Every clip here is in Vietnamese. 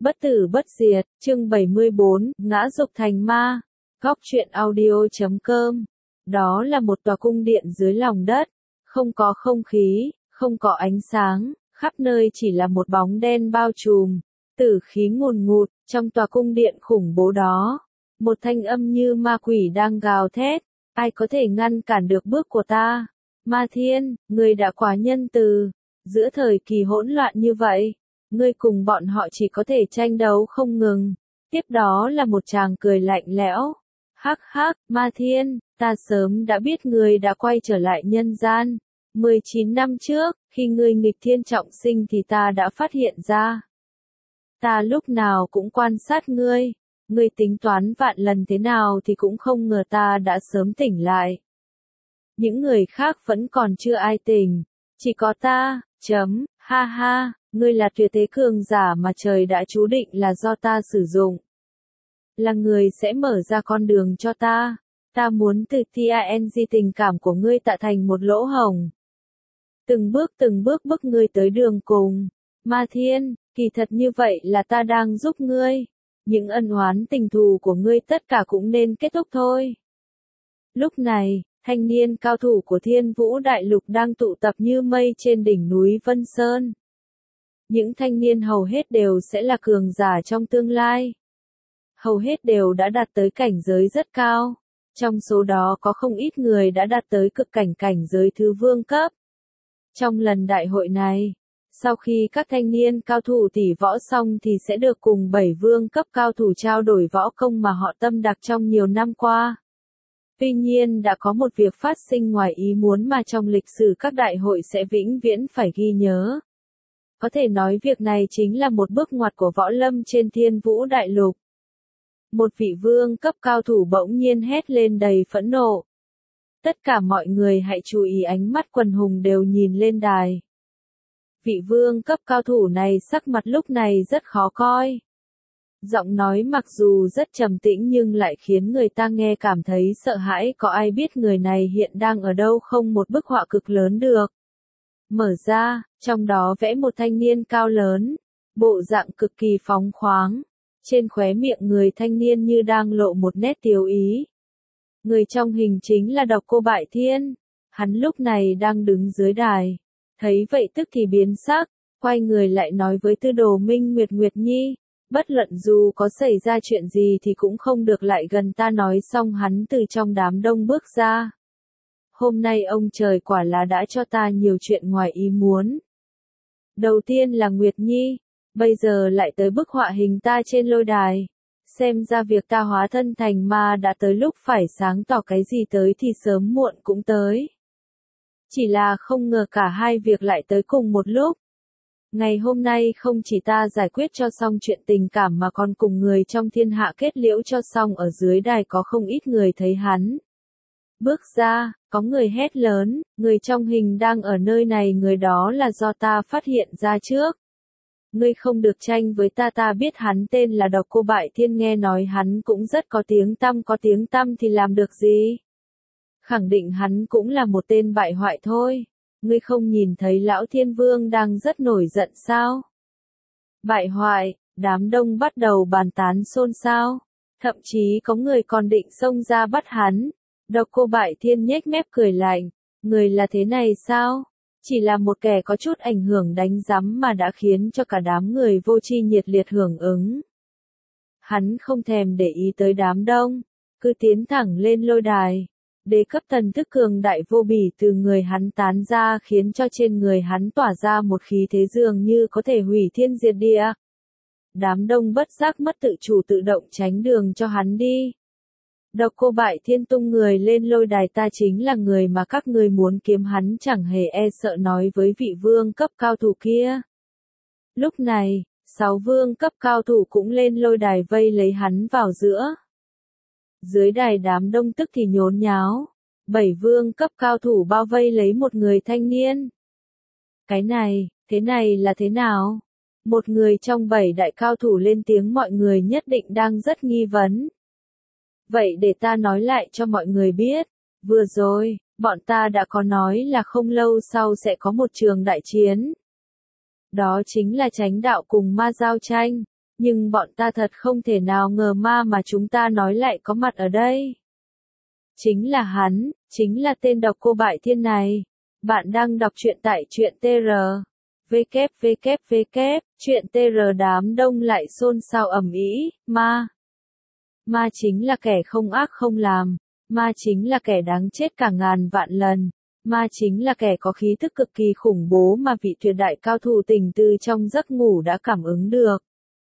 Bất tử bất diệt, chương 74, ngã dục thành ma. Góc truyện audio.com. Đó là một tòa cung điện dưới lòng đất, không có không khí, không có ánh sáng, khắp nơi chỉ là một bóng đen bao trùm, tử khí ngùn ngụt. Trong tòa cung điện khủng bố đó, một thanh âm như ma quỷ đang gào thét, ai có thể ngăn cản được bước của ta? Ma Thiên, ngươi đã quá nhân từ. Giữa thời kỳ hỗn loạn như vậy, ngươi cùng bọn họ chỉ có thể tranh đấu không ngừng. Tiếp đó là một tràng cười lạnh lẽo. Hắc hắc, Ma Thiên, ta sớm đã biết ngươi đã quay trở lại nhân gian. 19 năm trước, khi ngươi nghịch thiên trọng sinh thì ta đã phát hiện ra. Ta lúc nào cũng quan sát ngươi. Ngươi tính toán vạn lần thế nào thì cũng không ngờ ta đã sớm tỉnh lại. Những người khác vẫn còn chưa ai tỉnh. Chỉ có ta, ha ha, ngươi là tuyệt thế cường giả mà trời đã chú định là do ta sử dụng. Là người sẽ mở ra con đường cho ta. Ta muốn từ TNG tình cảm của ngươi tạo thành một lỗ hổng. Từng bước bước ngươi tới đường cùng. Ma Thiên, kỳ thật như vậy là ta đang giúp ngươi. Những ân oán tình thù của ngươi tất cả cũng nên kết thúc thôi. Lúc này, thanh niên cao thủ của Thiên Vũ Đại Lục đang tụ tập như mây trên đỉnh núi Vân Sơn. Những thanh niên hầu hết đều sẽ là cường giả trong tương lai. Hầu hết đều đã đạt tới cảnh giới rất cao. Trong số đó có không ít người đã đạt tới cực cảnh giới thứ vương cấp. Trong lần đại hội này, sau khi các thanh niên cao thủ tỷ võ xong thì sẽ được cùng 7 vương cấp cao thủ trao đổi võ công mà họ tâm đắc trong nhiều năm qua. Tuy nhiên đã có một việc phát sinh ngoài ý muốn mà trong lịch sử các đại hội sẽ vĩnh viễn phải ghi nhớ. Có thể nói việc này chính là một bước ngoặt của võ lâm trên Thiên Vũ Đại Lục. Một vị vương cấp cao thủ bỗng nhiên hét lên đầy phẫn nộ. Tất cả mọi người hãy chú ý, ánh mắt quần hùng đều nhìn lên đài. Vị vương cấp cao thủ này sắc mặt lúc này rất khó coi. Giọng nói mặc dù rất trầm tĩnh nhưng lại khiến người ta nghe cảm thấy sợ hãi. Có ai biết người này hiện đang ở đâu không? Một bức họa cực lớn được mở ra, trong đó vẽ một thanh niên cao lớn, bộ dạng cực kỳ phóng khoáng. Trên khóe miệng người thanh niên như đang lộ một nét tiếu ý. Người trong hình chính là Độc Cô Bại Thiên. Hắn lúc này đang đứng dưới đài. Thấy vậy tức thì biến sắc, quay người lại nói với Tư Đồ Minh Nguyệt, Nguyệt Nhi, bất luận dù có xảy ra chuyện gì thì cũng không được lại gần ta. Nói xong hắn từ trong đám đông bước ra. Hôm nay ông trời quả là đã cho ta nhiều chuyện ngoài ý muốn. Đầu tiên là Nguyệt Nhi, bây giờ lại tới bức họa hình ta trên lôi đài. Xem ra việc ta hóa thân thành ma đã tới lúc phải sáng tỏ, cái gì tới thì sớm muộn cũng tới. Chỉ là không ngờ cả hai việc lại tới cùng một lúc. Ngày hôm nay không chỉ ta giải quyết cho xong chuyện tình cảm mà còn cùng người trong thiên hạ kết liễu cho xong. Ở dưới đài có không ít người thấy hắn bước ra, có người hét lớn, người trong hình đang ở nơi này, người đó là do ta phát hiện ra trước. Ngươi không được tranh với ta. Ta biết hắn tên là Độc Cô Bại Thiên, nghe nói hắn cũng rất có tiếng tăm thì làm được gì? Khẳng định hắn cũng là một tên bại hoại thôi. Ngươi không nhìn thấy Lão Thiên Vương đang rất nổi giận sao? Bại hoại, đám đông bắt đầu bàn tán xôn xao. Thậm chí có người còn định xông ra bắt hắn. Độc Cô Bại Thiên nhếch mép cười lạnh. Người là thế này sao? Chỉ là một kẻ có chút ảnh hưởng đánh giám mà đã khiến cho cả đám người vô tri nhiệt liệt hưởng ứng. Hắn không thèm để ý tới đám đông, cứ tiến thẳng lên lôi đài. Đế cấp thần thức cường đại vô bỉ từ người hắn tán ra khiến cho trên người hắn tỏa ra một khí thế dường như có thể hủy thiên diệt địa. Đám đông bất giác mất tự chủ tự động tránh đường cho hắn đi. Độc Cô Bại Thiên tung người lên lôi đài, ta chính là người mà các ngươi muốn kiếm. Hắn chẳng hề e sợ nói với vị vương cấp cao thủ kia. Lúc này, 6 vương cấp cao thủ cũng lên lôi đài vây lấy hắn vào giữa. Dưới đài đám đông tức thì nhốn nháo. 7 vương cấp cao thủ bao vây lấy một người thanh niên. Cái này, thế này là thế nào? Một người trong 7 đại cao thủ lên tiếng, mọi người nhất định đang rất nghi vấn. Vậy để ta nói lại cho mọi người biết, vừa rồi, bọn ta đã có nói là không lâu sau sẽ có một trường đại chiến. Đó chính là Chánh Đạo cùng ma giao tranh. Nhưng bọn ta thật không thể nào ngờ ma mà chúng ta nói lại có mặt ở đây. Chính là hắn, chính là tên độc cô bại thiên này. Bạn đang đọc truyện tại truyện TR. www. Truyện TR đám đông lại xôn xao ầm ĩ, ma. Ma chính là kẻ không ác không làm. Ma chính là kẻ đáng chết cả ngàn vạn lần. Ma chính là kẻ có khí thức cực kỳ khủng bố mà vị tuyệt đại cao thủ tình từ trong giấc ngủ đã cảm ứng được.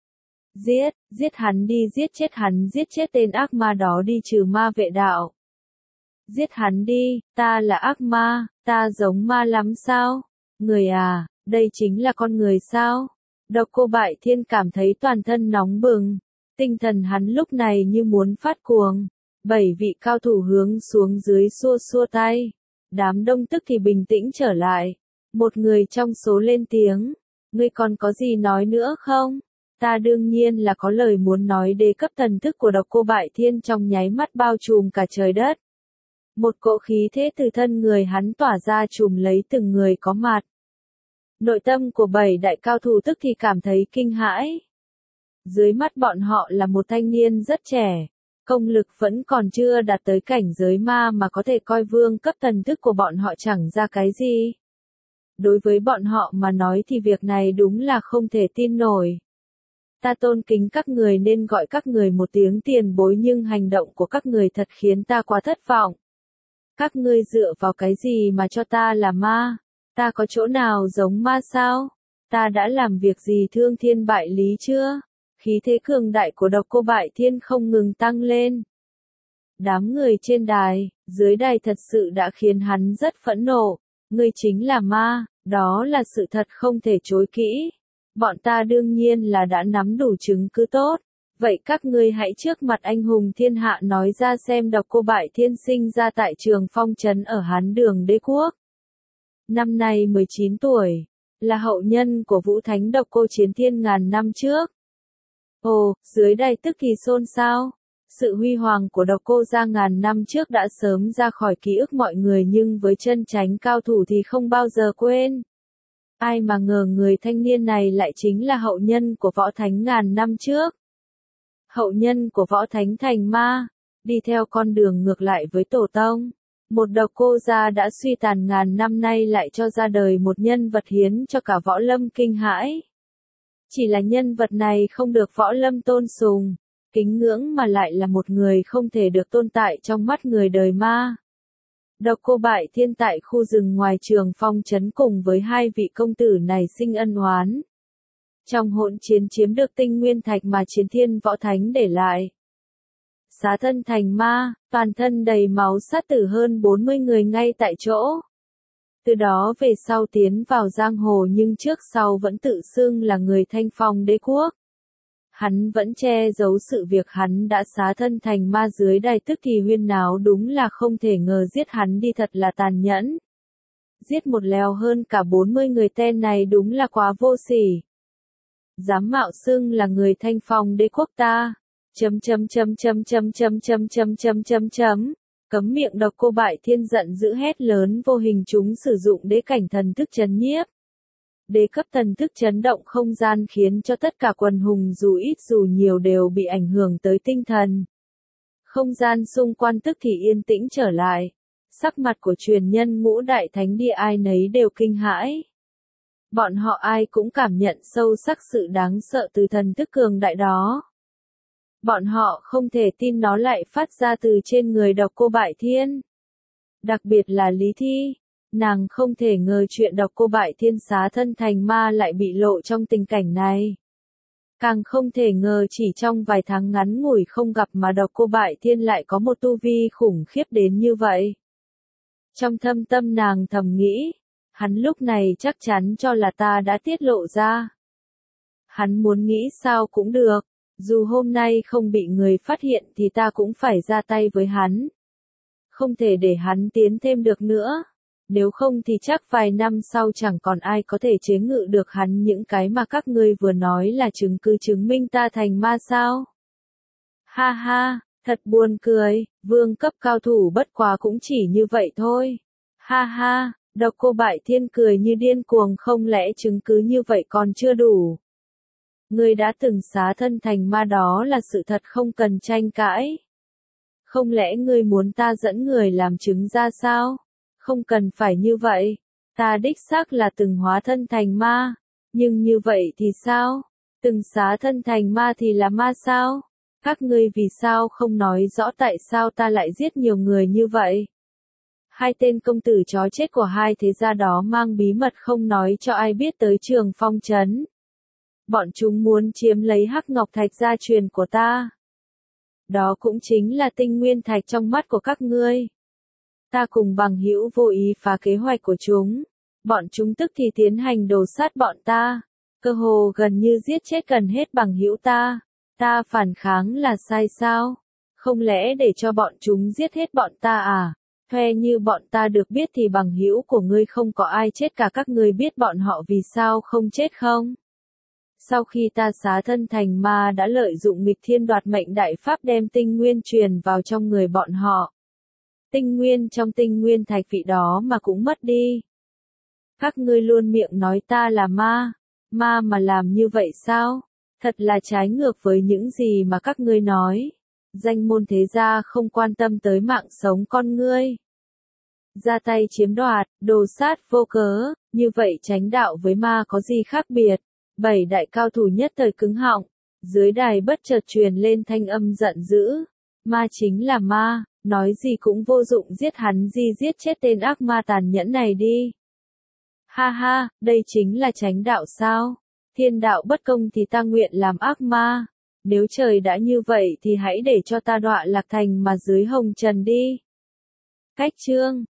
Giết hắn đi, giết chết tên ác ma đó đi, trừ ma vệ đạo. Giết hắn đi, ta là ác ma, ta giống ma lắm sao? Người à, đây chính là con người sao? Độc cô bại thiên cảm thấy toàn thân nóng bừng, tinh thần hắn lúc này như muốn phát cuồng. 7 vị cao thủ hướng xuống dưới xua xua tay. Đám đông tức thì bình tĩnh trở lại. Một người trong số lên tiếng. Ngươi còn có gì nói nữa không? Ta đương nhiên là có lời muốn nói. Đế cấp thần thức của độc cô bại thiên trong nháy mắt bao trùm cả trời đất. Một cỗ khí thế từ thân người hắn tỏa ra trùm lấy từng người có mặt. Nội tâm của 7 đại cao thủ tức thì cảm thấy kinh hãi. Dưới mắt bọn họ là một thanh niên rất trẻ. Công lực vẫn còn chưa đạt tới cảnh giới ma mà có thể coi vương cấp thần thức của bọn họ chẳng ra cái gì. Đối với bọn họ mà nói thì việc này đúng là không thể tin nổi. Ta tôn kính các người nên gọi các người một tiếng tiền bối, nhưng hành động của các người thật khiến ta quá thất vọng. Các ngươi dựa vào cái gì mà cho ta là ma? Ta có chỗ nào giống ma sao? Ta đã làm việc gì thương thiên bại lý chưa? Khí thế cường đại của độc cô bại thiên không ngừng tăng lên. Đám người trên đài, dưới đài thật sự đã khiến hắn rất phẫn nộ. Ngươi chính là ma, đó là sự thật không thể chối kỹ. Bọn ta đương nhiên là đã nắm đủ chứng cứ tốt. Vậy các ngươi hãy trước mặt anh hùng thiên hạ nói ra xem độc cô bại thiên sinh ra tại Trường Phong Trấn ở Hán Đường Đế Quốc. Năm nay 19 tuổi, là hậu nhân của Vũ Thánh độc cô Chiến Thiên ngàn năm trước. Ồ, dưới đây tức thì xôn xao. Sự huy hoàng của độc cô gia ngàn năm trước đã sớm ra khỏi ký ức mọi người, nhưng với chân chánh cao thủ thì không bao giờ quên. Ai mà ngờ người thanh niên này lại chính là hậu nhân của Võ Thánh ngàn năm trước. Hậu nhân của Võ Thánh thành ma, đi theo con đường ngược lại với tổ tông. Một độc cô gia đã suy tàn ngàn năm nay lại cho ra đời một nhân vật hiến cho cả võ lâm kinh hãi. Chỉ là nhân vật này không được võ lâm tôn sùng, kính ngưỡng mà lại là một người không thể được tồn tại trong mắt người đời ma. Độc cô bại thiên tại khu rừng ngoài Trường Phong Trấn cùng với 2 vị công tử này sinh ân oán. Trong hỗn chiến chiếm được tinh nguyên thạch mà Chiến Thiên Võ Thánh để lại. Xá thân thành ma, toàn thân đầy máu, sát tử hơn 40 người ngay tại chỗ. Từ đó về sau tiến vào giang hồ, nhưng trước sau vẫn tự xưng là người Thanh Phong Đế Quốc. Hắn vẫn che giấu sự việc hắn đã xá thân thành ma. Dưới đài tức thì huyên náo, đúng là không thể ngờ giết hắn đi thật là tàn nhẫn. Giết một lèo hơn cả 40 người, tên này đúng là quá vô sỉ. Dám mạo xưng là người Thanh Phong Đế Quốc ta. Cấm miệng. Độc cô bại thiên giận dữ hét lớn, vô hình chúng sử dụng đế cảnh thần thức trấn nhiếp. Đế cấp thần thức chấn động không gian khiến cho tất cả quần hùng dù ít dù nhiều đều bị ảnh hưởng tới tinh thần. Không gian xung quanh tức thì yên tĩnh trở lại. Sắc mặt của truyền nhân Ngũ Đại Thánh Địa ai nấy đều kinh hãi. Bọn họ ai cũng cảm nhận sâu sắc sự đáng sợ từ thần thức cường đại đó. Bọn họ không thể tin nó lại phát ra từ trên người độc cô bại thiên. Đặc biệt là Lý Thi. Nàng không thể ngờ chuyện độc cô bại thiên xá thân thành ma lại bị lộ trong tình cảnh này. Càng không thể ngờ chỉ trong vài tháng ngắn ngủi không gặp mà độc cô bại thiên lại có một tu vi khủng khiếp đến như vậy. Trong thâm tâm nàng thầm nghĩ, hắn lúc này chắc chắn cho là ta đã tiết lộ ra. Hắn muốn nghĩ sao cũng được, dù hôm nay không bị người phát hiện thì ta cũng phải ra tay với hắn. Không thể để hắn tiến thêm được nữa. Nếu không thì chắc vài năm sau chẳng còn ai có thể chế ngự được hắn. Những cái mà các ngươi vừa nói là chứng cứ chứng minh ta thành ma sao? Ha ha, thật buồn cười, vương cấp cao thủ bất quá cũng chỉ như vậy thôi. Ha ha, độc cô bại thiên cười như điên cuồng, không lẽ chứng cứ như vậy còn chưa đủ? Ngươi đã từng xá thân thành ma đó là sự thật không cần tranh cãi. Không lẽ ngươi muốn ta dẫn người làm chứng ra sao? Không cần phải như vậy. Ta đích xác là từng hóa thân thành ma. Nhưng như vậy thì sao? Từng xá thân thành ma thì là ma sao? Các ngươi vì sao không nói rõ tại sao ta lại giết nhiều người như vậy? Hai tên công tử chó chết của hai thế gia đó mang bí mật không nói cho ai biết tới Trường Phong trấn. Bọn chúng muốn chiếm lấy hắc ngọc thạch gia truyền của ta. Đó cũng chính là tinh nguyên thạch trong mắt của các ngươi. Ta cùng bằng hữu vô ý phá kế hoạch của chúng. Bọn chúng tức thì tiến hành đồ sát bọn ta. Cơ hồ gần như giết chết gần hết bằng hữu ta. Ta phản kháng là sai sao? Không lẽ để cho bọn chúng giết hết bọn ta à? Theo như bọn ta được biết thì bằng hữu của ngươi không có ai chết cả, các ngươi biết bọn họ vì sao không chết không? Sau khi ta xá thân thành ma đã lợi dụng nghịch thiên đoạt mệnh đại pháp đem tinh nguyên truyền vào trong người bọn họ. Tinh nguyên trong tinh nguyên thạch vị đó mà cũng mất đi. Các ngươi luôn miệng nói ta là ma mà làm như vậy sao? Thật là trái ngược với những gì mà các ngươi nói. Danh môn thế gia không quan tâm tới mạng sống con ngươi. Ra tay chiếm đoạt, đồ sát vô cớ, như vậy chánh đạo với ma có gì khác biệt? Bảy đại cao thủ nhất thời cứng họng, dưới đài bất chợt truyền lên thanh âm giận dữ. Ma chính là ma, nói gì cũng vô dụng, giết hắn gì, giết chết tên ác ma tàn nhẫn này đi. Ha ha, đây chính là chánh đạo sao? Thiên đạo bất công thì ta nguyện làm ác ma. Nếu trời đã như vậy thì hãy để cho ta đọa lạc thành mà dưới hồng trần đi. Cách chương